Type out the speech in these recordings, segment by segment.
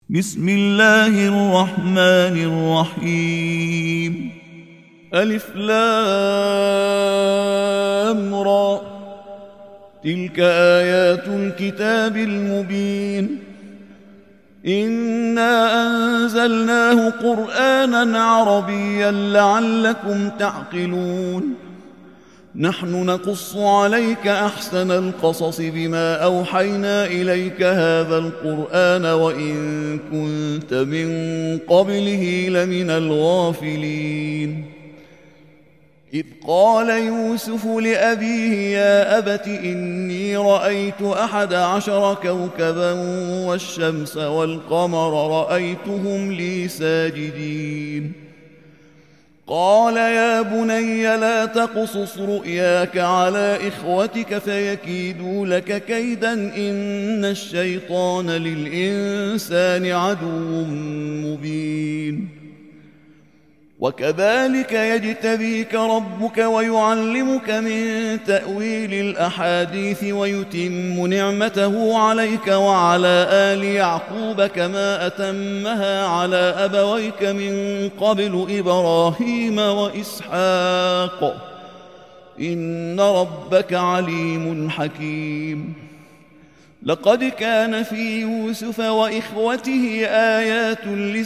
بسم الله الرحمن الرحيم. ألف لام را، تلك آيات الكتاب المبين. إنا أنزلناه قرآنا عربيا لعلكم تعقلون. نحن نقص عليك أحسن القصص بما أوحينا إليك هذا القرآن وإن كنت من قبله لمن الغافلين. إذ قال يوسف لأبيه يا أبت إني رأيت 11 كوكبا والشمس والقمر رأيتهم لي ساجدين. قال يا بني لا تقصص رؤياك على إخوتك فيكيدوا لك كيدا إن الشيطان للإنسان عدو مبين. وكذلك يجتبيك ربك ويعلمك من تأويل الأحاديث ويتم نعمته عليك وعلى آل يعقوب كما أتمها على أبويك من قبل إبراهيم وإسحاق إن ربك عليم حكيم. لقد كان في يوسف وإخوته آيات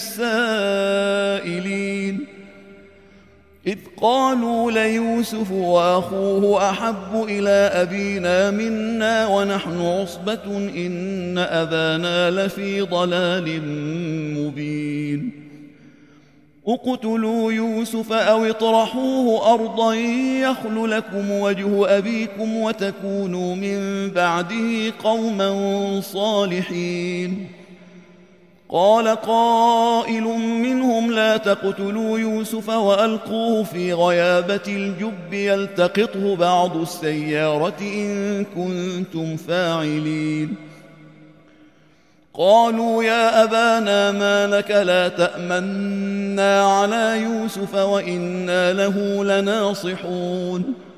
للسائلين إذ قالوا ليوسف وأخوه أحب إلى أبينا منا ونحن عصبة إن أبانا لفي ضلال مبين. اقتلوا يوسف أو اطرحوه أرضا يخل لكم وجه أبيكم وتكونوا من بعده قوما صالحين. قال قائل منهم لا تقتلوا يوسف وألقوه في غيابة الجب يلتقطه بعض السيارة إن كنتم فاعلين. قالوا يا أبانا ما لك لا تأمنا على يوسف وإنا له لناصحون.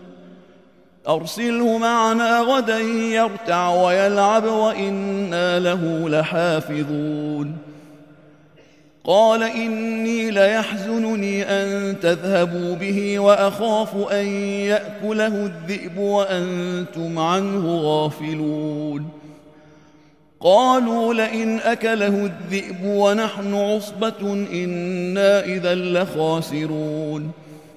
أرسله معنا غدا يرتع ويلعب وإنا له لحافظون. قال إني ليحزنني أن تذهبوا به وأخاف أن يأكله الذئب وأنتم عنه غافلون. قالوا لئن أكله الذئب ونحن عصبة إنا إذا لخاسرون.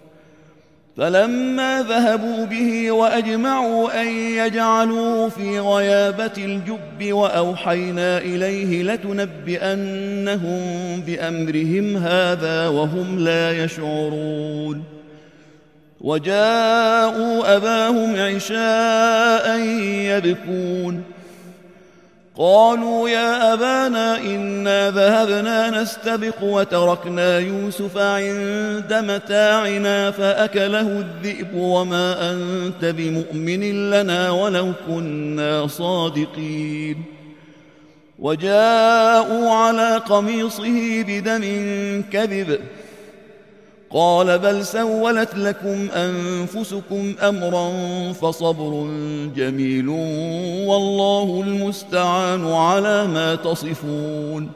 فلما ذهبوا به وأجمعوا أن يجعلوه في غيابة الجب وأوحينا إليه لتنبئنهم بأمرهم هذا وهم لا يشعرون. وجاءوا أباهم عشاء يبكون. قالوا يا أبانا إنا ذهبنا نستبق وتركنا يوسف عند متاعنا فأكله الذئب وما أنت بمؤمن لنا ولو كنا صادقين. وجاءوا على قميصه بدم كذب. قال بل سولت لكم أنفسكم أمرا فصبر جميل والله المستعان على ما تصفون.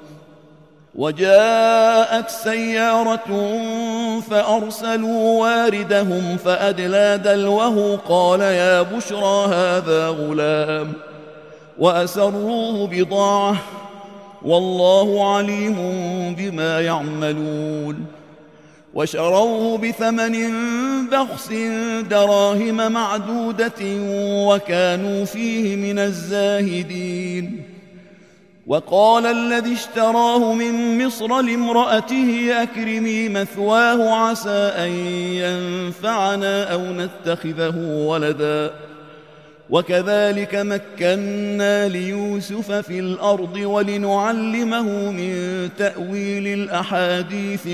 وجاءت سيارة فأرسلوا واردهم فأدلى دلوه قال يا بشرى هذا غلام وأسروه بضاعة والله عليم بما يعملون. وشروه بثمن بخس دراهم معدودة وكانوا فيه من الزاهدين. وقال الذي اشتراه من مصر لامرأته أكرمي مثواه عسى أن ينفعنا أو نتخذه ولدا. وكذلك مكنا ليوسف في الأرض ولنعلمه من تأويل الأحاديث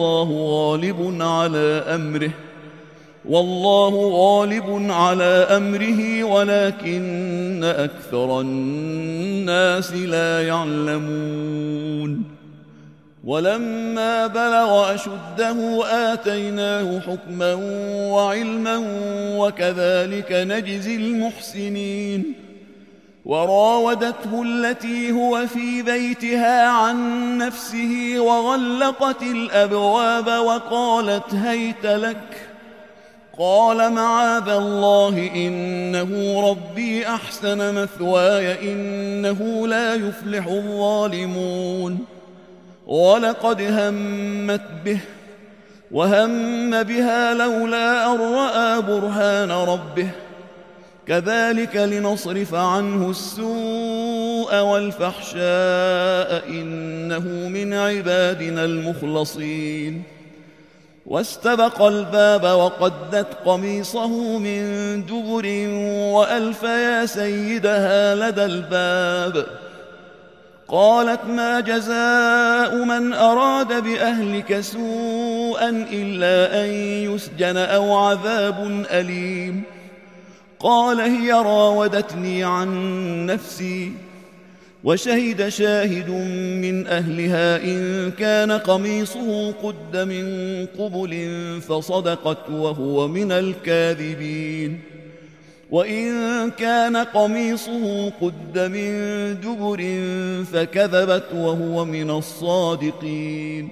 والله غالب على أمره ولكن أكثر الناس لا يعلمون. ولما بلغ أشده آتيناه حكما وعلما وكذلك نجزي المحسنين. وراودته التي هو في بيتها عن نفسه وغلقت الأبواب وقالت هيت لك. قال معاذ الله إنه ربي أحسن مثواي إنه لا يفلح الظالمون. ولقد همت به وهم بها لولا أن رأى برهان ربه كذلك لنصرف عنه السوء والفحشاء إنه من عبادنا المخلصين. واستبق الباب وقدت قميصه من دبر وألف يا سيدها لدى الباب. قالت ما جزاء من أراد بأهلك سوءا إلا أن يسجن أو عذاب أليم. قال هي راودتني عن نفسي. وشهد شاهد من أهلها إن كان قميصه قد من قبل فصدقت وهو من الكاذبين. وإن كان قميصه قد من دبر فكذبت وهو من الصادقين.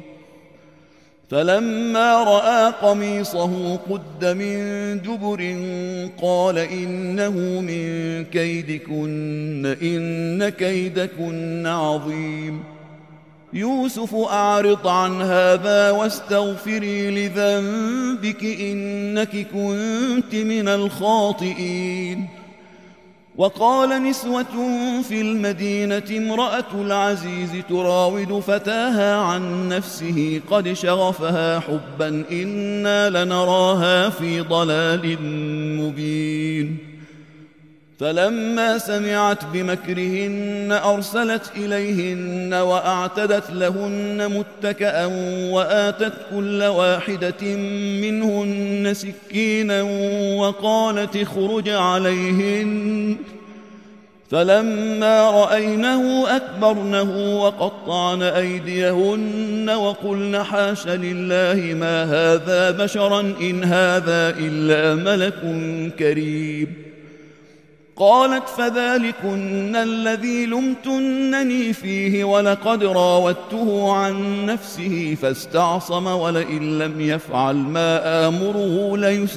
فلما رأى قميصه قد من دبر قال إنه من كيدكن إن كيدكن عظيم. يوسف أعرض عن هذا واستغفري لذنبك إنك كنت من الخاطئين. وقال نسوة في المدينة امرأة العزيز تراود فتاها عن نفسه قد شغفها حبا إنا لنراها في ضلال مبين. فلما سمعت بمكرهن أرسلت إليهن وأعتدت لهن متكأ وآتت كل واحدة منهن سكينا وقالت اخرج عليهن. فلما رأينه أكبرنه وقطعن أيديهن وقلن حاش لله ما هذا بشرا إن هذا إلا ملك كريم. قالت فذلكن الذي لمتنني فيه ولقد راودته عن نفسه فاستعصم ولئن لم يفعل ما آمره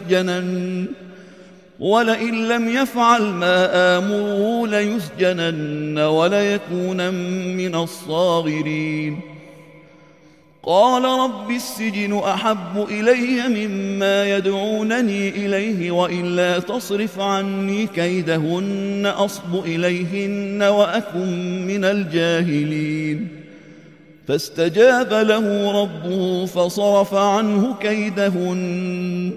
ليسجنن وليكون من الصاغرين. قال رب السجن أحب إلي مما يدعونني إليه وإلا تصرف عني كيدهن أصب إليهن وأكن من الجاهلين. فاستجاب له ربه فصرف عنه كيدهن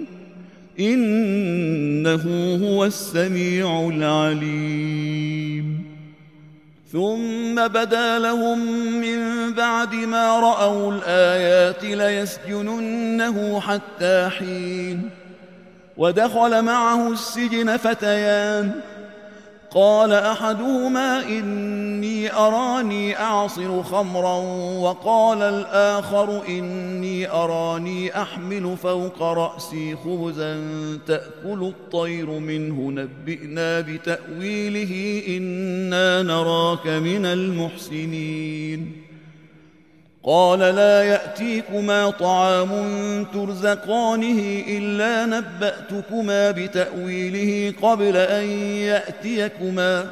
إنه هو السميع العليم. ثم بدا لهم من بعد ما رأوا الآيات ليسجننه حتى حين. ودخل معه السجن فتيان قال أحدهما إني أراني أعصر خمرا وقال الآخر إني أراني أحمل فوق رأسي خبزا تأكل الطير منه نبئنا بتأويله إنا نراك من المحسنين. قال لا يأتيكما طعام ترزقانه إلا نبأتكما بتأويله قبل أن يأتيكما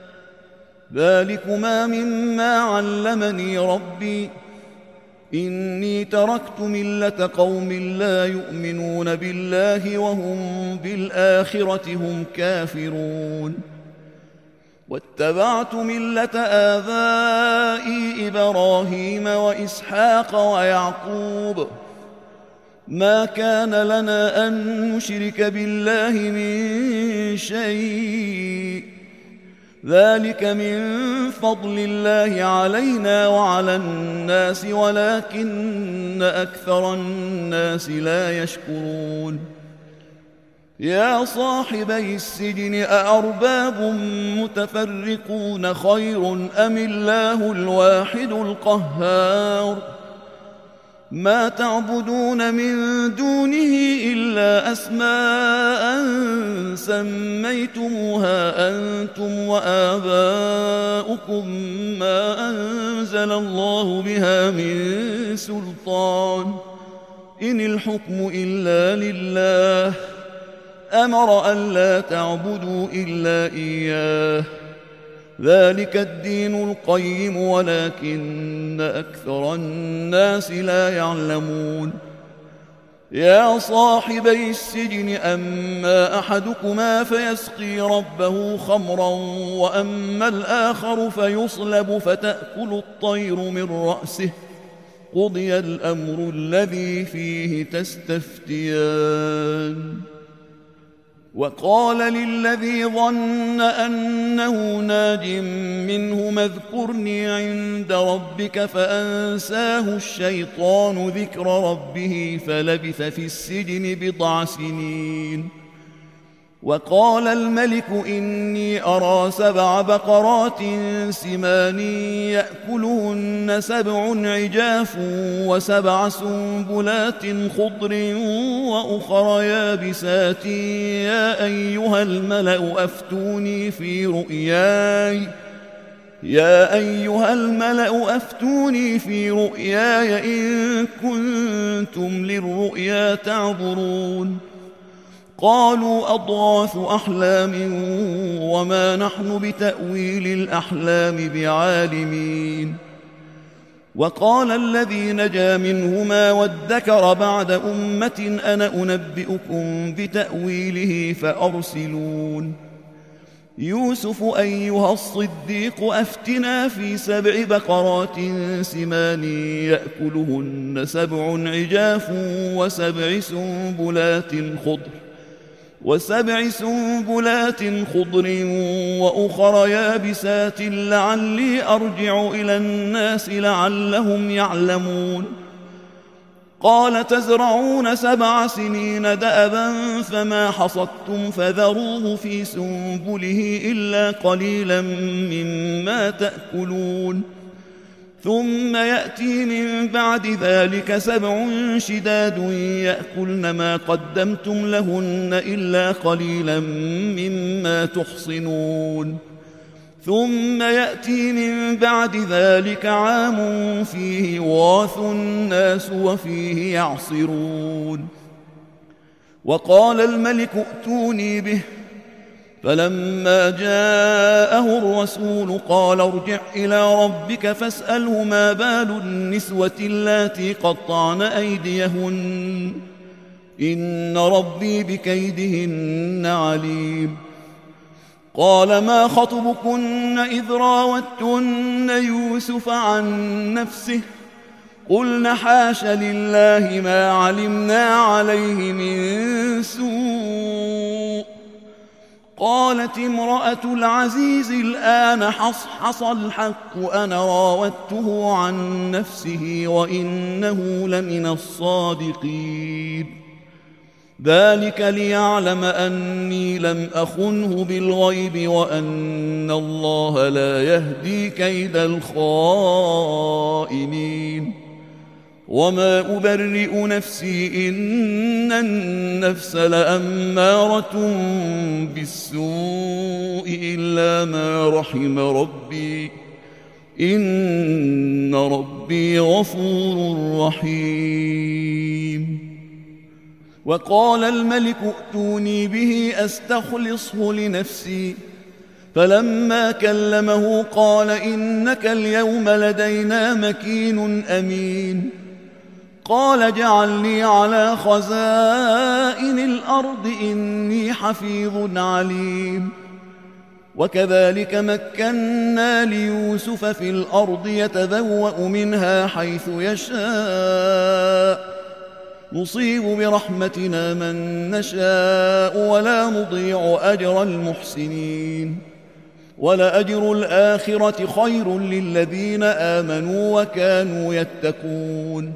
ذلكما مما علمني ربي إني تركت ملة قوم لا يؤمنون بالله وهم بالآخرة هم كافرون. واتبعت ملة آبائي إبراهيم وإسحاق ويعقوب ما كان لنا أن نشرك بالله من شيء ذلك من فضل الله علينا وعلى الناس ولكن أكثر الناس لا يشكرون. يا صاحبي السجن أأرباب متفرقون خير أم الله الواحد القهار ما تعبدون من دونه إلا أسماء سميتموها أنتم وآباؤكم ما أنزل الله بها من سلطان إن الحكم إلا لله أمر ألا تعبدوا إلا إياه ذلك الدين القيم ولكن أكثر الناس لا يعلمون يا صاحبي السجن أما أحدكما فيسقي ربه خمرا وأما الآخر فيصلب فتأكل الطير من رأسه قضي الأمر الذي فيه تستفتيان وقال للذي ظن أنه ناج منه اذكرني عند ربك فأنساه الشيطان ذكر ربه فلبث في السجن بضع سنين وقال الملك إني أرى 7 بقرات سمان يأكلهن 7 عجاف و7 سنبلات خضر وأخر يابسات يا أيها الملأ أفتوني في رؤياي إن كنتم للرؤيا تعبرون قالوا أضغاث أحلام وما نحن بتأويل الأحلام بعالمين وقال الذي نجا منهما وادكر بعد أمة أنا أنبئكم بتأويله فأرسلون يوسف أيها الصديق أفتنا في 7 بقرات سمان يأكلهن 7 عجاف و7 سنبلات خضر وأخر يابسات لعلي أرجع إلى الناس لعلهم يعلمون قال تزرعون 7 سنين دأبا فما حصدتم فذروه في سنبله إلا قليلا مما تأكلون ثم يأتي من بعد ذلك 7 شداد يأكلن ما قدمتم لهن إلا قليلا مما تحصنون ثم يأتي من بعد ذلك عام فيه يغاث الناس وفيه يعصرون وقال الملك ائتوني به فلما جاءه الرسول قال ارجع إلى ربك فاسأله ما بال النسوة اللاتي قطعن أيديهن إن ربي بكيدهن عليم قال ما خطبكن إذ راوتن يوسف عن نفسه قلن حاش لله ما علمنا عليه من سوء قالت امرأة العزيز الآن حصحص الحق أنا راودته عن نفسه وإنه لمن الصادقين ذلك ليعلم أني لم أخنه بالغيب وأن الله لا يهدي كيد الخائنين وما أبرئ نفسي إن النفس لأمارة بالسوء إلا ما رحم ربي إن ربي غفور رحيم وقال الملك ائتوني به أستخلصه لنفسي فلما كلمه قال إنك اليوم لدينا مكين أمين قال اجعلني على خزائن الأرض إني حفيظ عليم وكذلك مكنا ليوسف في الأرض يتبوأ منها حيث يشاء نصيب برحمتنا من نشاء ولا نضيع أجر المحسنين ولأجر الآخرة خير للذين آمنوا وكانوا يتقون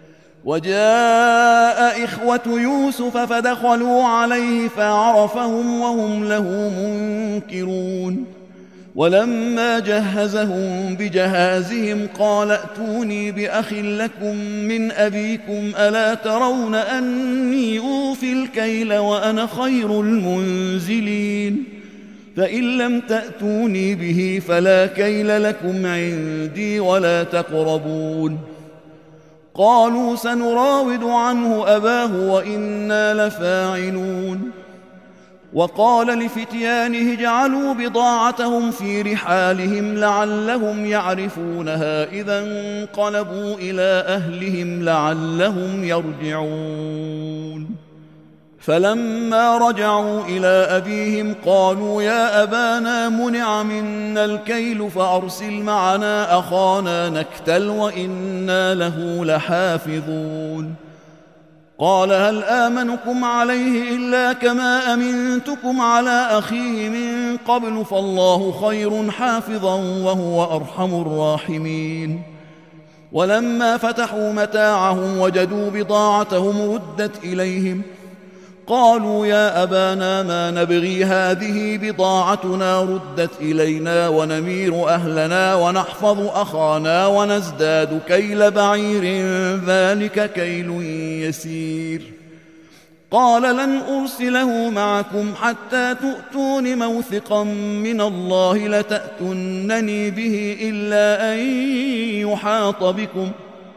وجاء إخوة يوسف فدخلوا عليه فعرفهم وهم له منكرون ولما جهزهم بجهازهم قال ائتوني بأخ لكم من أبيكم ألا ترون أني أوفي الكيل وأنا خير المنزلين فإن لم تأتوني به فلا كيل لكم عندي ولا تقربون قالوا سنراود عنه أباه وإنا لفاعلون وقال لفتيانه اجعلوا بضاعتهم في رحالهم لعلهم يعرفونها إذا انقلبوا إلى أهلهم لعلهم يرجعون فلما رجعوا إلى أبيهم قالوا يا أبانا منع منا الكيل فأرسل معنا أخانا نكتل وإنا له لحافظون قال هل آمنكم عليه إلا كما أمنتكم على أخيه من قبل فالله خير حافظا وهو أرحم الراحمين ولما فتحوا متاعهم وجدوا بضاعتهم ردت إليهم قالوا يا أبانا ما نبغي هذه بضاعتنا ردت إلينا ونمير أهلنا ونحفظ أخانا ونزداد كيل بعير ذلك كيل يسير قال لن أرسله معكم حتى تؤتون موثقا من الله لتأتونني به إلا أن يحاط بكم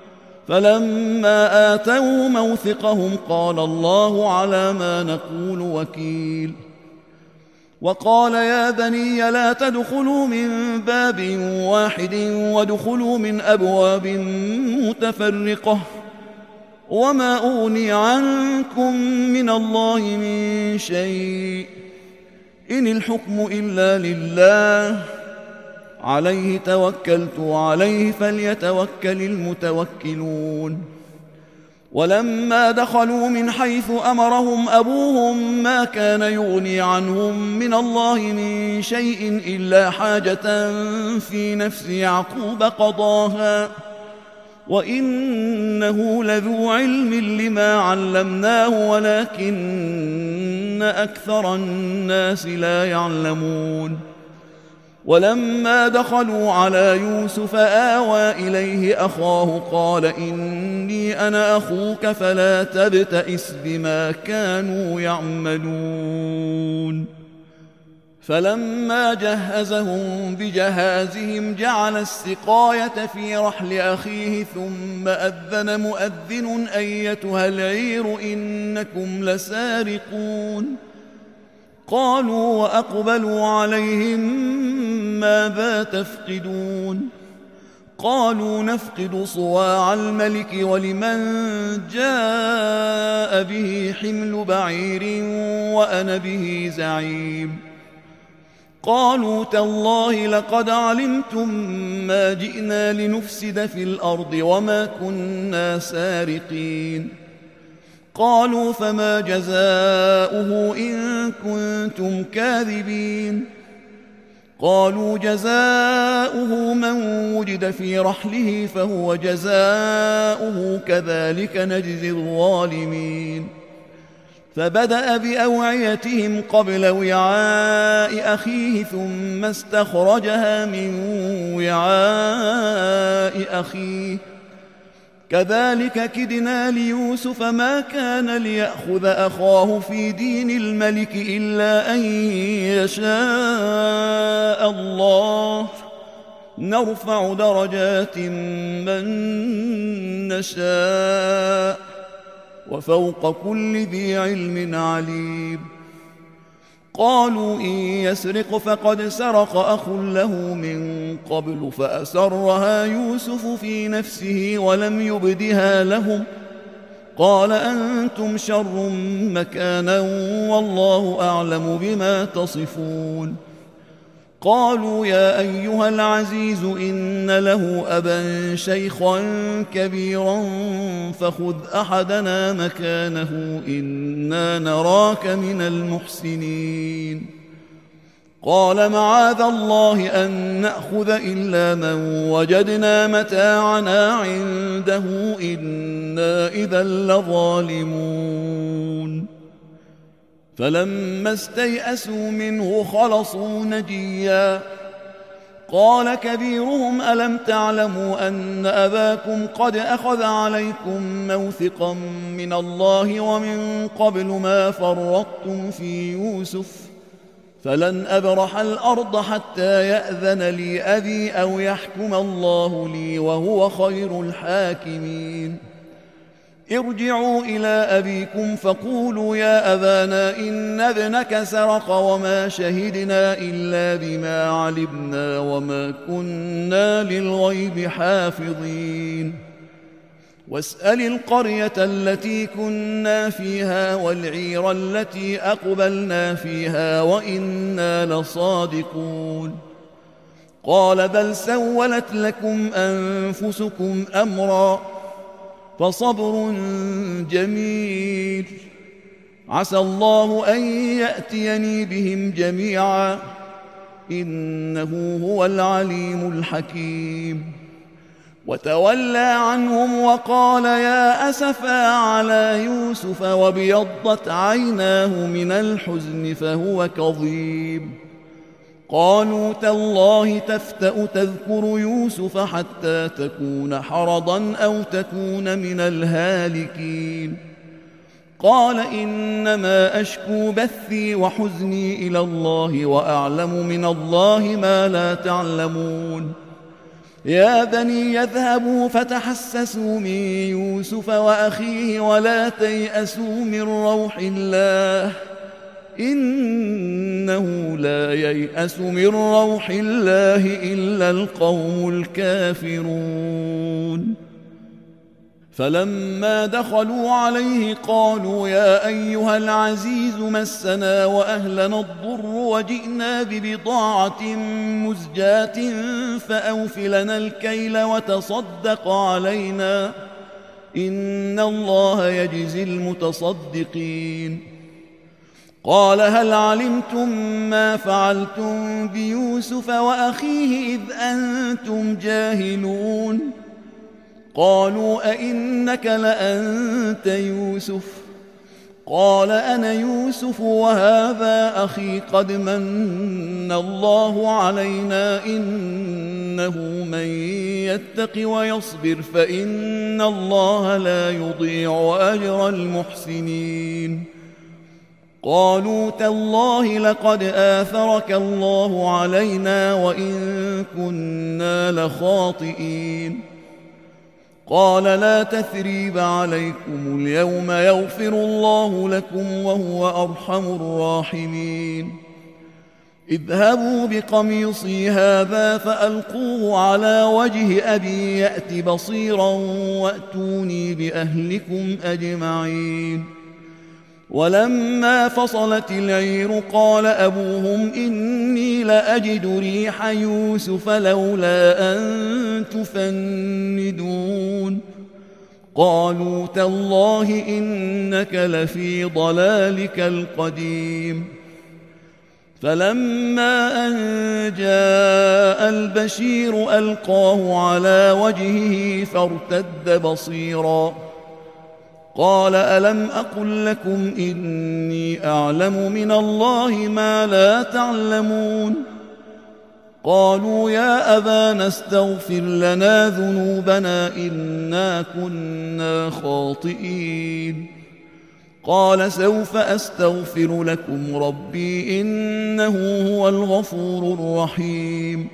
فلما آتوا موثقهم قال الله على ما نقول وكيل وقال يا بني لا تدخلوا من باب واحد وادخلوا من أبواب متفرقة وما أغني عنكم من الله من شيء إن الحكم إلا لله عليه توكلت وعليه فليتوكل المتوكلون ولما دخلوا من حيث أمرهم أبوهم ما كان يغني عنهم من الله من شيء إلا حاجة في نفس يعقوب قضاها وإنه لذو علم لما علمناه ولكن أكثر الناس لا يعلمون ولما دخلوا على يوسف آوى إليه أخاه قال إني أنا أخوك فلا تبتئس بما كانوا يعملون فلما جهزهم بجهازهم جعل السقاية في رحل أخيه ثم أذن مؤذن أيتها العير إنكم لسارقون قالوا وأقبلوا عليهم ماذا تفقدون قالوا نفقد صواع الملك ولمن جاء به حمل بعير وأنا به زعيم قالوا تالله لقد علمتم ما جئنا لنفسد في الأرض وما كنا سارقين قالوا فما جزاؤه إن كنتم كاذبين قالوا جزاؤه من وجد في رحله فهو جزاؤه كذلك نجزي الظالمين فبدأ بأوعيتهم قبل وعاء أخيه ثم استخرجها من وعاء أخيه كذلك كدنا ليوسف ما كان ليأخذ أخاه في دين الملك إلا أن يشاء الله نرفع درجات من نشاء وفوق كل ذي علم عليم قالوا إن يسرق فقد سرق أخ له من قبل فأسرها يوسف في نفسه ولم يبدها لهم قال أنتم شر مكانا والله أعلم بما تصفون قالوا يا أيها العزيز إن له أبا شيخا كبيرا فخذ أحدنا مكانه إنا نراك من المحسنين قال معاذ الله أن نأخذ إلا من وجدنا متاعنا عنده إنا إذا لظالمون فلما استيئسوا منه خلصوا نجيا قال كبيرهم ألم تعلموا أن أباكم قد أخذ عليكم موثقا من الله ومن قبل ما فرطتم في يوسف فلن أبرح الأرض حتى يأذن لي أبي أو يحكم الله لي وهو خير الحاكمين ارجعوا إلى أبيكم فقولوا يا أبانا إن ابنك سرق وما شهدنا إلا بما علمنا وما كنا للغيب حافظين واسأل القرية التي كنا فيها والعير التي أقبلنا فيها وإنا لصادقون قال بل سولت لكم أنفسكم أمرا فصبر جميل عسى الله أن يأتيني بهم جميعا إنه هو العليم الحكيم وتولى عنهم وقال يا أسفا على يوسف وابيضت عيناه من الحزن فهو كظيم قالوا تالله تفتأ تذكر يوسف حتى تكون حرضا أو تكون من الهالكين قال إنما أشكو بثي وحزني إلى الله وأعلم من الله ما لا تعلمون يا بني يذهبوا فتحسسوا من يوسف وأخيه ولا تيأسوا من روح الله إنه لا ييأس من روح الله إلا القوم الكافرون فلما دخلوا عليه قالوا يا أيها العزيز مسنا وأهلنا الضر وجئنا ببضاعة مزجاة فأوف لنا الكيل وتصدق علينا إن الله يجزي المتصدقين قال هل علمتم ما فعلتم بيوسف وأخيه إذ أنتم جاهلون قالوا أئنك لأنت يوسف قال أنا يوسف وهذا أخي قد من الله علينا إنه من يتق ويصبر فإن الله لا يضيع أجر المحسنين قالوا تالله لقد آثرك الله علينا وإن كنا لخاطئين قال لا تثريب عليكم اليوم يغفر الله لكم وهو أرحم الراحمين اذهبوا بقميصي هذا فألقوه على وجه أبي يأت بصيرا وأتوني بأهلكم أجمعين ولما فصلت العير قال أبوهم إني لأجد ريح يوسف لولا أن تفندون قالوا تالله إنك لفي ضلالك القديم فلما أن جاء البشير ألقاه على وجهه فارتد بصيرا قال ألم أقل لكم إني أعلم من الله ما لا تعلمون قالوا يا أبانا استغفر لنا ذنوبنا إنا كنا خاطئين قال سوف أستغفر لكم ربي إنه هو الغفور الرحيم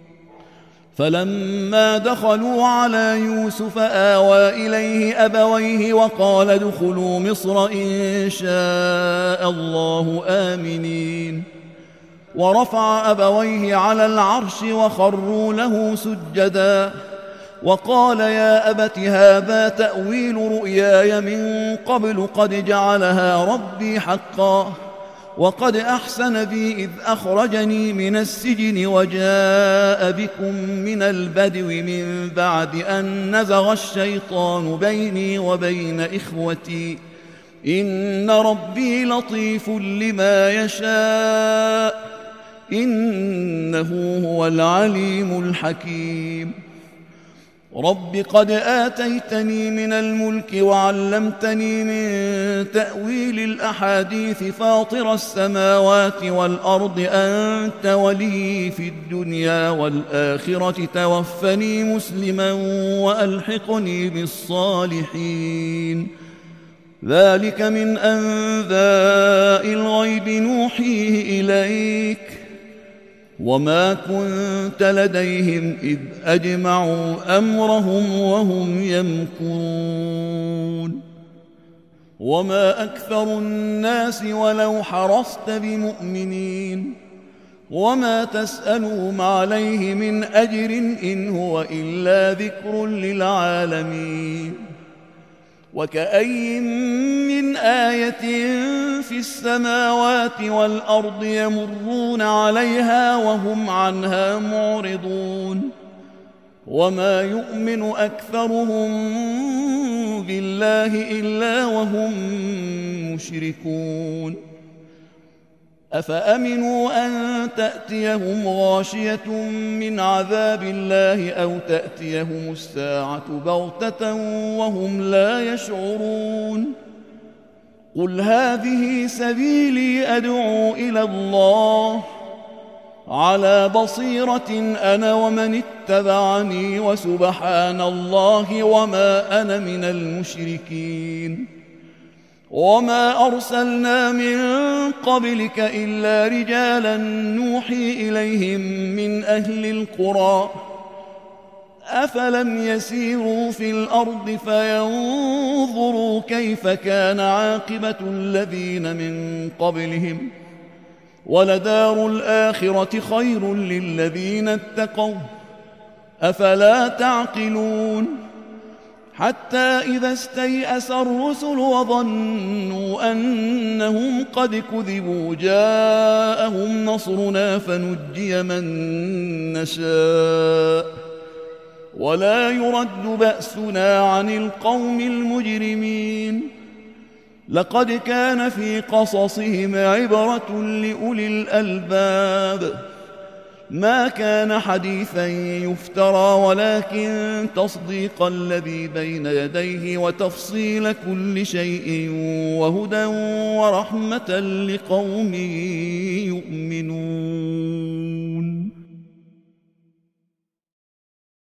فلما دخلوا على يوسف آوى إليه أبويه وقال ادخلوا مصر إن شاء الله آمنين ورفع أبويه على العرش وخروا له سجدا وقال يا أبت هذا تأويل رؤياي من قبل قد جعلها ربي حقا وقد أحسن بي إذ أخرجني من السجن وجاء بكم من البدو من بعد أن نزغ الشيطان بيني وبين إخوتي إن ربي لطيف لما يشاء إنه هو العليم الحكيم رب قد آتيتني من الملك وعلمتني من تأويل الأحاديث فاطر السماوات والأرض أنت ولي في الدنيا والآخرة توفني مسلما وألحقني بالصالحين ذلك من أنباء الغيب نوحيه إليك وما كنت لديهم إذ أجمعوا أمرهم وهم يمكرون وما أكثر الناس ولو حرصت بمؤمنين وما تسألهم عليه من أجر إن هو إلا ذكر للعالمين وكأي من آية في السماوات والأرض يمرون عليها وهم عنها معرضون وما يؤمن أكثرهم بالله إلا وهم مشركون أفأمنوا أن تأتيهم غاشية من عذاب الله أو تأتيهم الساعة بغتة وهم لا يشعرون قل هذه سبيلي أدعو إلى الله على بصيرة أنا ومن اتبعني وسبحان الله وما أنا من المشركين وما أرسلنا من قبلك إلا رجالا نوحي إليهم من أهل القرى أفلم يسيروا في الأرض فينظروا كيف كان عاقبة الذين من قبلهم ولدار الآخرة خير للذين اتقوا أفلا تعقلون حتى إذا استيأس الرسل وظنوا أنهم قد كذبوا جاءهم نصرنا فنجي من نشاء ولا يرد بأسنا عن القوم المجرمين لقد كان في قصصهم عبرة لأولي الألباب ما كان حديثا يفترى ولكن تصديق الذي بين يديه وتفصيل كل شيء وهدى ورحمة لقوم يؤمنون